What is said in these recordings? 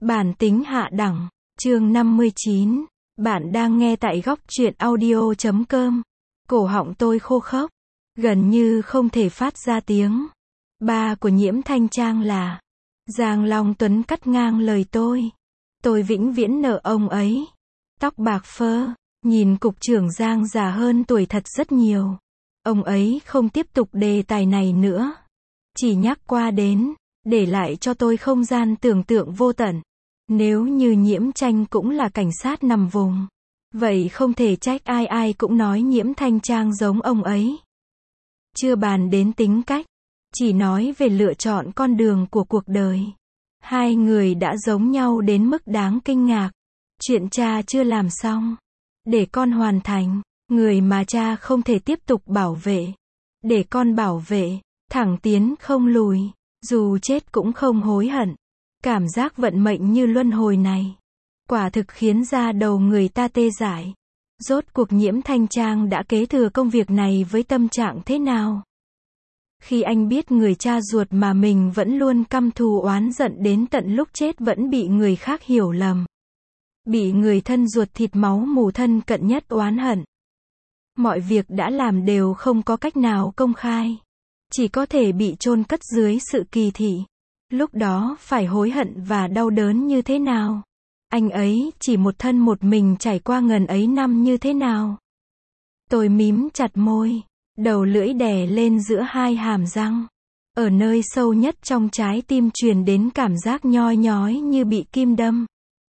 Bản tính hạ đẳng, chương 59. Bạn đang nghe tại góc truyện audio.com. Cổ họng tôi khô khốc, gần như không thể phát ra tiếng. Ba của Nhiễm Thanh Trang là Giang Long Tuấn cắt ngang lời tôi. Tôi vĩnh viễn nợ ông ấy. Tóc bạc phơ, nhìn cục trưởng Giang già hơn tuổi thật rất nhiều. Ông ấy không tiếp tục đề tài này nữa. Chỉ nhắc qua đến, để lại cho tôi không gian tưởng tượng vô tận. Nếu như Nhiễm Tranh cũng là cảnh sát nằm vùng, vậy không thể trách ai ai cũng nói Nhiễm Thanh Trang giống ông ấy. Chưa bàn đến tính cách, chỉ nói về lựa chọn con đường của cuộc đời. Hai người đã giống nhau đến mức đáng kinh ngạc. Chuyện cha chưa làm xong, để con hoàn thành, người mà cha không thể tiếp tục bảo vệ, để con bảo vệ, thẳng tiến không lùi, dù chết cũng không hối hận. Cảm giác vận mệnh như luân hồi này, quả thực khiến da đầu người ta tê dại. Rốt cuộc Nhiễm Thanh Trang đã kế thừa công việc này với tâm trạng thế nào? Khi anh biết người cha ruột mà mình vẫn luôn căm thù oán giận đến tận lúc chết vẫn bị người khác hiểu lầm. Bị người thân ruột thịt máu mủ thân cận nhất oán hận. Mọi việc đã làm đều không có cách nào công khai. Chỉ có thể bị chôn cất dưới sự kỳ thị. Lúc đó phải hối hận và đau đớn như thế nào? Anh ấy chỉ một thân một mình trải qua ngần ấy năm như thế nào? Tôi mím chặt môi, đầu lưỡi đè lên giữa hai hàm răng. Ở nơi sâu nhất trong trái tim truyền đến cảm giác nhoi nhói như bị kim đâm.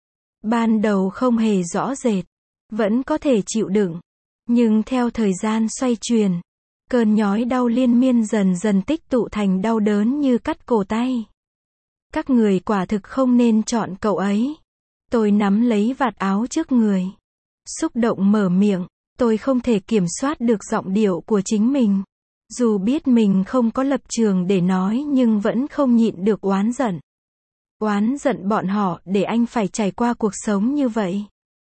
Ban đầu không hề rõ rệt, vẫn có thể chịu đựng. Nhưng theo thời gian xoay chuyển, cơn nhói đau liên miên dần dần tích tụ thành đau đớn như cắt cổ tay. Các người quả thực không nên chọn cậu ấy. Tôi nắm lấy vạt áo trước người. Xúc động mở miệng, tôi không thể kiểm soát được giọng điệu của chính mình. Dù biết mình không có lập trường để nói nhưng vẫn không nhịn được oán giận. Oán giận bọn họ để anh phải trải qua cuộc sống như vậy.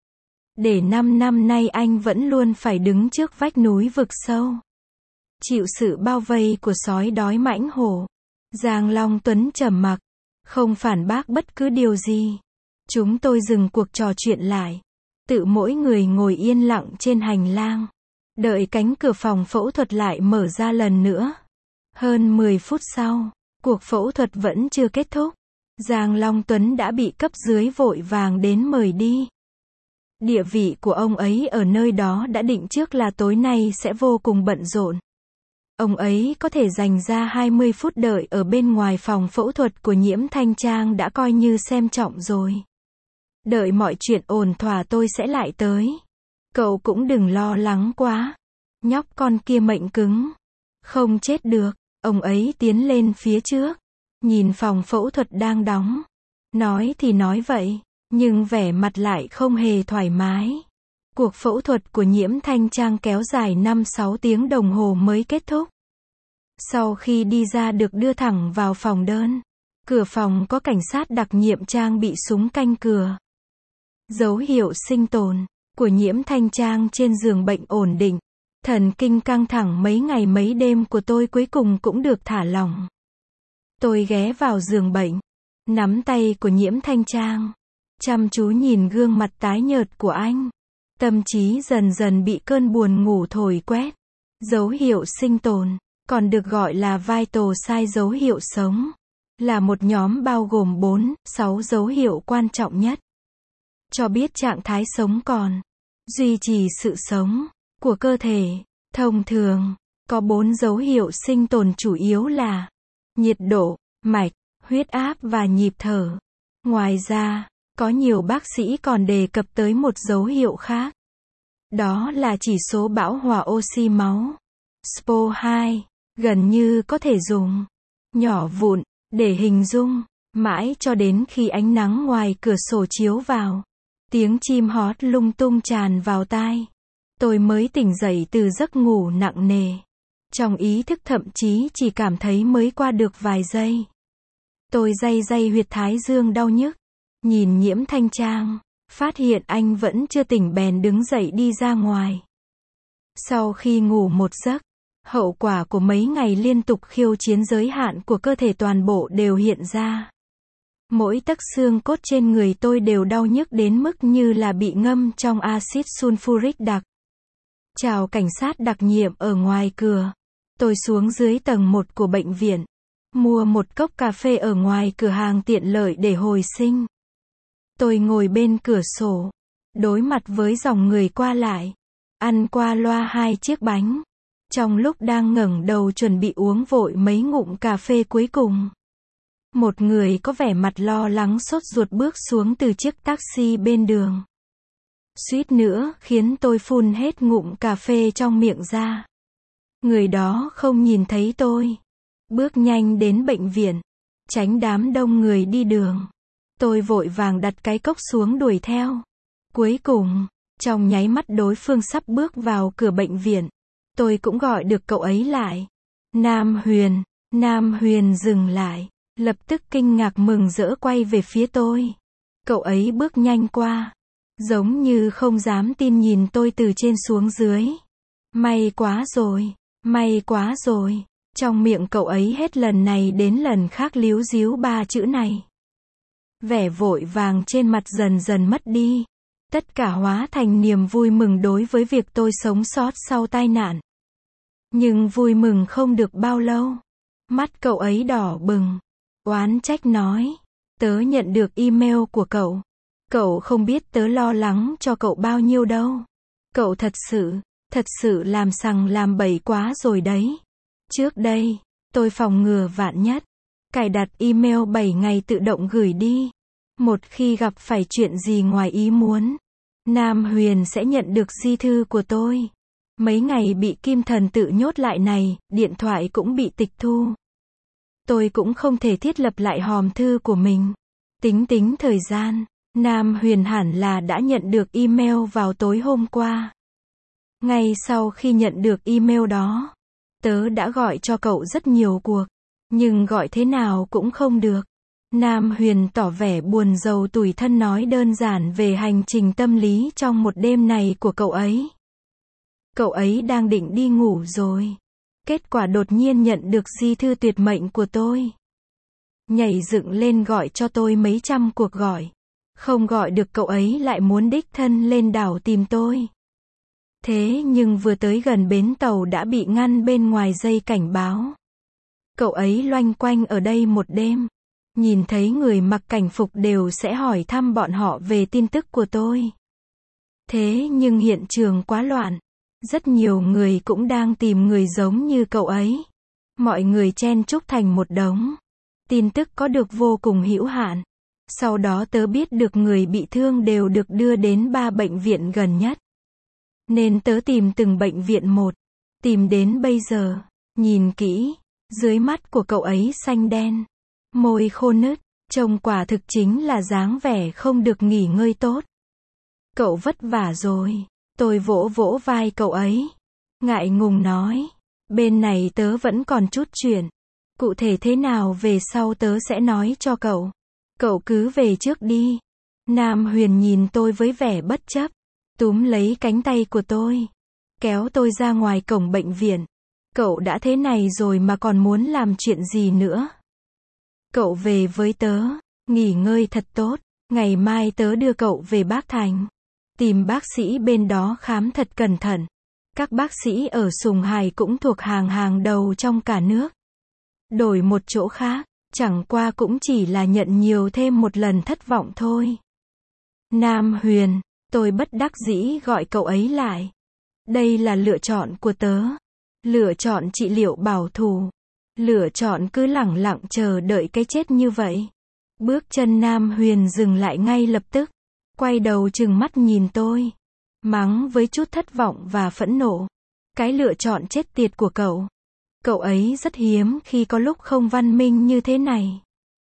Để 5 năm nay anh vẫn luôn phải đứng trước vách núi vực sâu. Chịu sự bao vây của sói đói mãnh hổ. Giang Long Tuấn trầm mặc, không phản bác bất cứ điều gì. Chúng tôi dừng cuộc trò chuyện lại. Tự mỗi người ngồi yên lặng trên hành lang. Đợi cánh cửa phòng phẫu thuật lại mở ra lần nữa. Hơn 10 phút sau, cuộc phẫu thuật vẫn chưa kết thúc. Giang Long Tuấn đã bị cấp dưới vội vàng đến mời đi. Địa vị của ông ấy ở nơi đó đã định trước là tối nay sẽ vô cùng bận rộn. Ông ấy có thể dành ra 20 phút đợi ở bên ngoài phòng phẫu thuật của Nhiễm Thanh Trang đã coi như xem trọng rồi. Đợi mọi chuyện ổn thỏa tôi sẽ lại tới. Cậu cũng đừng lo lắng quá. Nhóc con kia mệnh cứng. Không chết được. Ông ấy tiến lên phía trước. Nhìn phòng phẫu thuật đang đóng. Nói thì nói vậy, nhưng vẻ mặt lại không hề thoải mái. Cuộc phẫu thuật của Nhiễm Thanh Trang kéo dài 5-6 tiếng đồng hồ mới kết thúc. Sau khi đi ra được đưa thẳng vào phòng đơn. Cửa phòng có cảnh sát đặc nhiệm trang bị súng canh cửa. Dấu hiệu sinh tồn của Nhiễm Thanh Trang trên giường bệnh ổn định. Thần kinh căng thẳng mấy ngày mấy đêm của tôi cuối cùng cũng được thả lỏng. Tôi ghé vào giường bệnh, nắm tay của Nhiễm Thanh Trang, chăm chú nhìn gương mặt tái nhợt của anh. Tâm trí dần dần bị cơn buồn ngủ thổi quét. Dấu hiệu sinh tồn, còn được gọi là vital sign dấu hiệu sống, là một nhóm bao gồm 4-6 dấu hiệu quan trọng nhất. Cho biết trạng thái sống còn, duy trì sự sống của cơ thể. Thông thường, có 4 dấu hiệu sinh tồn chủ yếu là nhiệt độ, mạch, huyết áp và nhịp thở. Ngoài ra, có nhiều bác sĩ còn đề cập tới một dấu hiệu khác. Đó là chỉ số bão hòa oxy máu, SPO2, gần như có thể dùng nhỏ vụn để hình dung, mãi cho đến khi ánh nắng ngoài cửa sổ chiếu vào. Tiếng chim hót lung tung tràn vào tai. Tôi mới tỉnh dậy từ giấc ngủ nặng nề. Trong ý thức thậm chí chỉ cảm thấy mới qua được vài giây. Tôi day huyệt thái dương đau nhức. Nhìn Nhiễm Thanh Trang, phát hiện anh vẫn chưa tỉnh bèn đứng dậy đi ra ngoài. Sau khi ngủ một giấc, hậu quả của mấy ngày liên tục khiêu chiến giới hạn của cơ thể toàn bộ đều hiện ra. Mỗi tấc xương cốt trên người tôi đều đau nhức đến mức như là bị ngâm trong axit sulfuric đặc. Chào cảnh sát đặc nhiệm ở ngoài cửa. Tôi xuống dưới tầng 1 của bệnh viện. Mua một cốc cà phê ở ngoài cửa hàng tiện lợi để hồi sinh. Tôi ngồi bên cửa sổ, đối mặt với dòng người qua lại, ăn qua loa 2 chiếc bánh. Trong lúc đang ngẩng đầu chuẩn bị uống vội mấy ngụm cà phê cuối cùng, một người có vẻ mặt lo lắng sốt ruột bước xuống từ chiếc taxi bên đường. Suýt nữa khiến tôi phun hết ngụm cà phê trong miệng ra. Người đó không nhìn thấy tôi, bước nhanh đến bệnh viện, tránh đám đông người đi đường. Tôi vội vàng đặt cái cốc xuống đuổi theo. Cuối cùng, trong nháy mắt đối phương sắp bước vào cửa bệnh viện, tôi cũng gọi được cậu ấy lại. Nam Huyền. Nam Huyền dừng lại, lập tức kinh ngạc mừng rỡ quay về phía tôi. Cậu ấy bước nhanh qua, giống như không dám tin nhìn tôi từ trên xuống dưới. May quá rồi, may quá rồi. Trong miệng cậu ấy hết lần này đến lần khác líu díu 3 chữ này. Vẻ vội vàng trên mặt dần dần mất đi. Tất cả hóa thành niềm vui mừng đối với việc tôi sống sót sau tai nạn. Nhưng vui mừng không được bao lâu. Mắt cậu ấy đỏ bừng. Oán trách nói. Tớ nhận được email của cậu. Cậu không biết tớ lo lắng cho cậu bao nhiêu đâu. Cậu thật sự làm sằng làm bậy quá rồi đấy. Trước đây, tôi phòng ngừa vạn nhất. Cài đặt email 7 ngày tự động gửi đi. Một khi gặp phải chuyện gì ngoài ý muốn, Nam Huyền sẽ nhận được di thư của tôi. Mấy ngày bị Kim Thần tự nhốt lại này, điện thoại cũng bị tịch thu. Tôi cũng không thể thiết lập lại hòm thư của mình. Tính thời gian, Nam Huyền hẳn là đã nhận được email vào tối hôm qua. Ngay sau khi nhận được email đó, tớ đã gọi cho cậu rất nhiều cuộc, nhưng gọi thế nào cũng không được. Nam Huyền tỏ vẻ buồn rầu tủi thân nói đơn giản về hành trình tâm lý trong một đêm này của cậu ấy. Cậu ấy đang định đi ngủ rồi. Kết quả đột nhiên nhận được di thư tuyệt mệnh của tôi. Nhảy dựng lên gọi cho tôi mấy trăm cuộc gọi. Không gọi được cậu ấy lại muốn đích thân lên đảo tìm tôi. Thế nhưng vừa tới gần bến tàu đã bị ngăn bên ngoài dây cảnh báo. Cậu ấy loanh quanh ở đây một đêm. Nhìn thấy người mặc cảnh phục đều sẽ hỏi thăm bọn họ về tin tức của tôi. Thế nhưng hiện trường quá loạn. Rất nhiều người cũng đang tìm người giống như cậu ấy. Mọi người chen chúc thành một đống. Tin tức có được vô cùng hữu hạn. Sau đó tớ biết được người bị thương đều được đưa đến 3 bệnh viện gần nhất. Nên tớ tìm từng bệnh viện một. Tìm đến bây giờ. Nhìn kỹ. Dưới mắt của cậu ấy xanh đen. Môi khô nứt. Trông quả thực chính là dáng vẻ không được nghỉ ngơi tốt. Cậu vất vả rồi. Tôi vỗ vỗ vai cậu ấy. Ngại ngùng nói. Bên này tớ vẫn còn chút chuyện. Cụ thể thế nào về sau tớ sẽ nói cho cậu. Cậu cứ về trước đi. Nam Huyền nhìn tôi với vẻ bất chấp. Túm lấy cánh tay của tôi. Kéo tôi ra ngoài cổng bệnh viện. Cậu đã thế này rồi mà còn muốn làm chuyện gì nữa. Cậu về với tớ. Nghỉ ngơi thật tốt. Ngày mai tớ đưa cậu về Bác Thành. Tìm bác sĩ bên đó khám thật cẩn thận. Các bác sĩ ở Sùng Hải cũng thuộc hàng đầu trong cả nước. Đổi một chỗ khác, chẳng qua cũng chỉ là nhận nhiều thêm một lần thất vọng thôi. Nam Huyền, tôi bất đắc dĩ gọi cậu ấy lại. Đây là lựa chọn của tớ. Lựa chọn trị liệu bảo thủ. Lựa chọn cứ lẳng lặng chờ đợi cái chết như vậy. Bước chân Nam Huyền dừng lại ngay lập tức. Quay đầu trừng mắt nhìn tôi. Mắng với chút thất vọng và phẫn nộ. Cái lựa chọn chết tiệt của cậu. Cậu ấy rất hiếm khi có lúc không văn minh như thế này.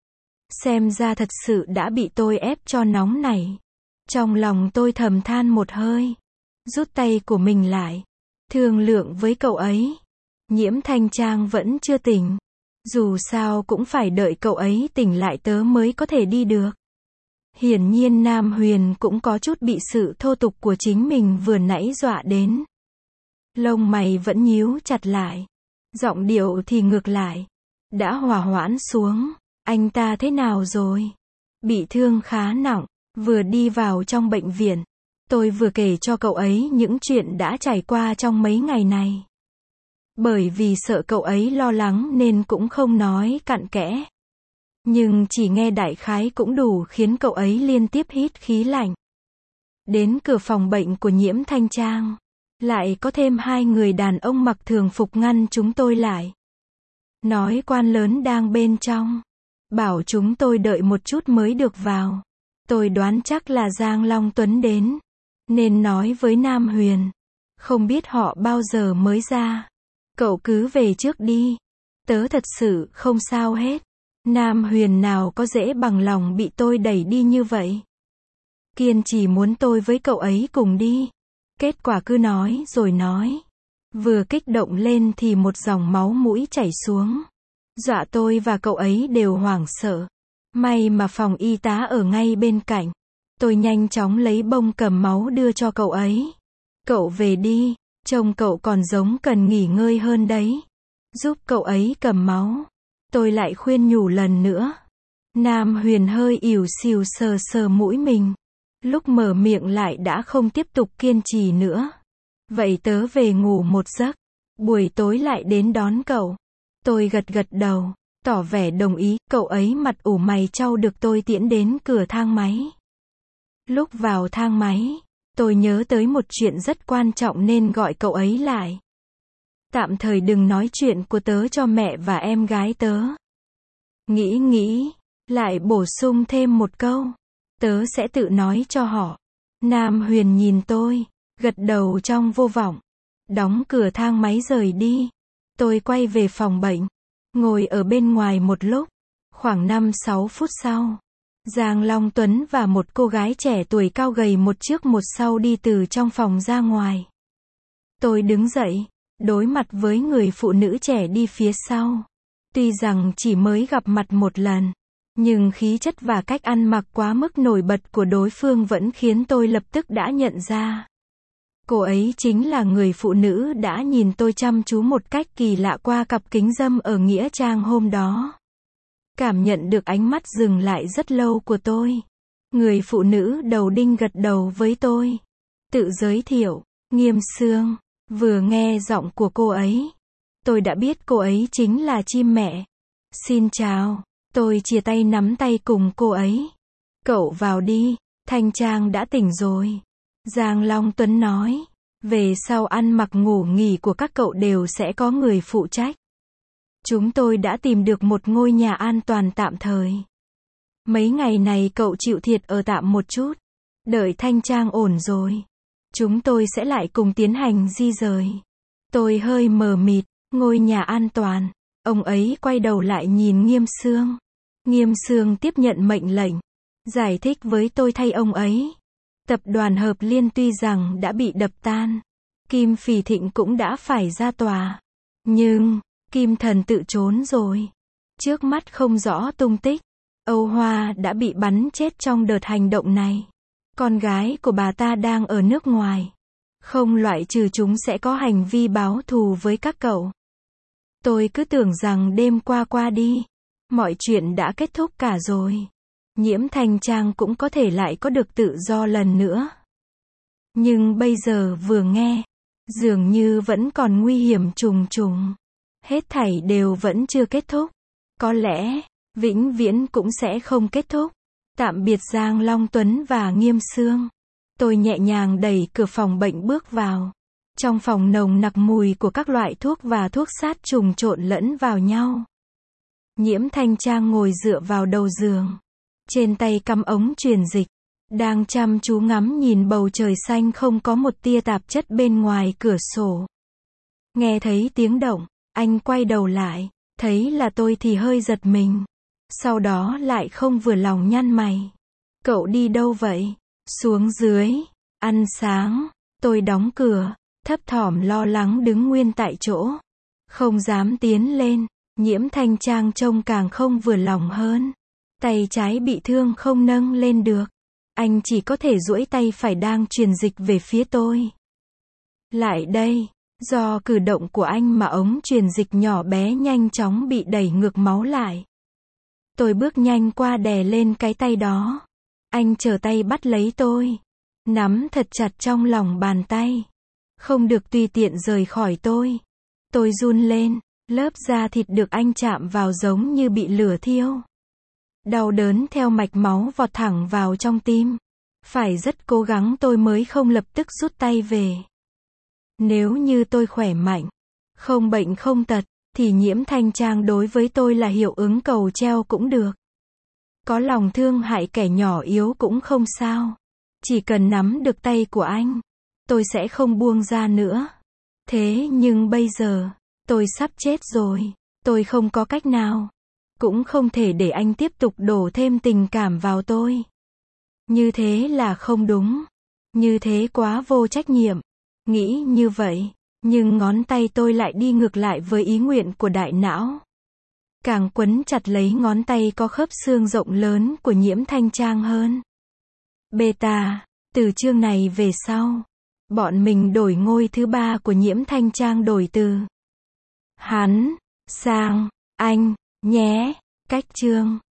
Xem ra thật sự đã bị tôi ép cho nóng nảy. Trong lòng tôi thầm than một hơi. Rút tay của mình lại. Thương lượng với cậu ấy. Nhiễm Thanh Trang vẫn chưa tỉnh. Dù sao cũng phải đợi cậu ấy tỉnh lại tớ mới có thể đi được. Hiển nhiên Nam Huyền cũng có chút bị sự thô tục của chính mình vừa nãy dọa đến. Lông mày vẫn nhíu chặt lại. Giọng điệu thì ngược lại. Đã hòa hoãn xuống. Anh ta thế nào rồi? bị thương khá nặng. Vừa đi vào trong bệnh viện, tôi vừa kể cho cậu ấy những chuyện đã trải qua trong mấy ngày này. Bởi vì sợ cậu ấy lo lắng nên cũng không nói cặn kẽ. Nhưng chỉ nghe đại khái cũng đủ khiến cậu ấy liên tiếp hít khí lạnh. Đến cửa phòng bệnh của Nhiễm Thanh Trang, lại có thêm 2 người đàn ông mặc thường phục ngăn chúng tôi lại. Nói quan lớn đang bên trong, bảo chúng tôi đợi một chút mới được vào. Tôi đoán chắc là Giang Long Tuấn đến, nên nói với Nam Huyền, không biết họ bao giờ mới ra. Cậu cứ về trước đi, tớ thật sự không sao hết. Nam Huyền nào có dễ bằng lòng bị tôi đẩy đi như vậy. Kiên trì muốn tôi với cậu ấy cùng đi. Kết quả cứ nói rồi nói. Vừa kích động lên thì một dòng máu mũi chảy xuống. Dọa tôi và cậu ấy đều hoảng sợ. May mà phòng y tá ở ngay bên cạnh. Tôi nhanh chóng lấy bông cầm máu đưa cho cậu ấy. Cậu về đi, trông cậu còn giống cần nghỉ ngơi hơn đấy. Giúp cậu ấy cầm máu. Tôi lại khuyên nhủ lần nữa. Nam Huyền hơi ỉu xìu sờ sờ mũi mình. Lúc mở miệng lại đã không tiếp tục kiên trì nữa. Vậy tớ về ngủ một giấc. Buổi tối lại đến đón cậu. Tôi gật gật đầu, tỏ vẻ đồng ý. Cậu ấy mặt ủ mày trao được tôi tiễn đến cửa thang máy. Lúc vào thang máy, tôi nhớ tới một chuyện rất quan trọng nên gọi cậu ấy lại. Tạm thời đừng nói chuyện của tớ cho mẹ và em gái tớ. Nghĩ, lại bổ sung thêm một câu. Tớ sẽ tự nói cho họ. Nam Huyền nhìn tôi, gật đầu trong vô vọng. Đóng cửa thang máy rời đi. Tôi quay về phòng bệnh, ngồi ở bên ngoài một lúc. Khoảng 5-6 phút sau, Giang Long Tuấn và một cô gái trẻ tuổi cao gầy một trước một sau đi từ trong phòng ra ngoài. Tôi đứng dậy, đối mặt với người phụ nữ trẻ đi phía sau. Tuy rằng chỉ mới gặp mặt một lần, nhưng khí chất và cách ăn mặc quá mức nổi bật của đối phương vẫn khiến tôi lập tức đã nhận ra. Cô ấy chính là người phụ nữ đã nhìn tôi chăm chú một cách kỳ lạ qua cặp kính râm ở Nghĩa Trang hôm đó. Cảm nhận được ánh mắt dừng lại rất lâu của tôi. Người phụ nữ đầu đinh gật đầu với tôi. Tự giới thiệu, Nghiêm Sương. Vừa nghe giọng của cô ấy, tôi đã biết cô ấy chính là chim mẹ. Xin chào, tôi chia tay nắm tay cùng cô ấy. Cậu vào đi, Thanh Trang đã tỉnh rồi. Giang Long Tuấn nói, về sau ăn mặc ngủ nghỉ của các cậu đều sẽ có người phụ trách. Chúng tôi đã tìm được một ngôi nhà an toàn tạm thời. Mấy ngày này cậu chịu thiệt ở tạm một chút. Đợi Thanh Trang ổn rồi, chúng tôi sẽ lại cùng tiến hành di rời. Tôi hơi mờ mịt, ngôi nhà an toàn. Ông ấy quay đầu lại nhìn Nghiêm Sương. Nghiêm Sương tiếp nhận mệnh lệnh, giải thích với tôi thay ông ấy. Tập đoàn Hợp Liên tuy rằng đã bị đập tan, Kim Phỉ Thịnh cũng đã phải ra tòa. Nhưng, Kim Thần tự trốn rồi. Trước mắt không rõ tung tích. Âu Hoa đã bị bắn chết trong đợt hành động này. Con gái của bà ta đang ở nước ngoài. Không loại trừ chúng sẽ có hành vi báo thù với các cậu. Tôi cứ tưởng rằng đêm qua đi, mọi chuyện đã kết thúc cả rồi. Nhiễm Thanh Trang cũng có thể lại có được tự do lần nữa. Nhưng bây giờ vừa nghe, dường như vẫn còn nguy hiểm trùng trùng. Hết thảy đều vẫn chưa kết thúc. Có lẽ, vĩnh viễn cũng sẽ không kết thúc. Tạm biệt Giang Long Tuấn và Nghiêm Sương. Tôi nhẹ nhàng đẩy cửa phòng bệnh bước vào. Trong phòng nồng nặc mùi của các loại thuốc và thuốc sát trùng trộn lẫn vào nhau. Nhiễm Thanh Trang ngồi dựa vào đầu giường. Trên tay cắm ống truyền dịch. Đang chăm chú ngắm nhìn bầu trời xanh không có một tia tạp chất bên ngoài cửa sổ. Nghe thấy tiếng động, anh quay đầu lại. Thấy là tôi thì hơi giật mình. Sau đó lại không vừa lòng nhăn mày. Cậu đi đâu vậy? Xuống dưới. Ăn sáng. Tôi đóng cửa. Thấp thỏm lo lắng đứng nguyên tại chỗ. Không dám tiến lên. Nhiễm Thanh Trang trông càng không vừa lòng hơn. Tay trái bị thương không nâng lên được. Anh chỉ có thể duỗi tay phải đang truyền dịch về phía tôi. Lại đây. Do cử động của anh mà ống truyền dịch nhỏ bé nhanh chóng bị đẩy ngược máu lại. Tôi bước nhanh qua đè lên cái tay đó. Anh trở tay bắt lấy tôi. Nắm thật chặt trong lòng bàn tay. Không được tùy tiện rời khỏi tôi. Tôi run lên. Lớp da thịt được anh chạm vào giống như bị lửa thiêu. Đau đớn theo mạch máu vọt thẳng vào trong tim. Phải rất cố gắng tôi mới không lập tức rút tay về. Nếu như tôi khỏe mạnh, không bệnh không tật, thì Nhiễm Thanh Trang đối với tôi là hiệu ứng cầu treo cũng được. Có lòng thương hại kẻ nhỏ yếu cũng không sao. Chỉ cần nắm được tay của anh, tôi sẽ không buông ra nữa. Thế nhưng bây giờ, tôi sắp chết rồi. Tôi không có cách nào. Cũng không thể để anh tiếp tục đổ thêm tình cảm vào tôi. Như thế là không đúng. Như thế quá vô trách nhiệm. Nghĩ như vậy, nhưng ngón tay tôi lại đi ngược lại với ý nguyện của đại não. Càng quấn chặt lấy ngón tay có khớp xương rộng lớn của Nhiễm Thanh Trang hơn. Beta, từ chương này về sau, bọn mình đổi ngôi thứ 3 của Nhiễm Thanh Trang đổi từ hắn sang anh nhé. Cách chương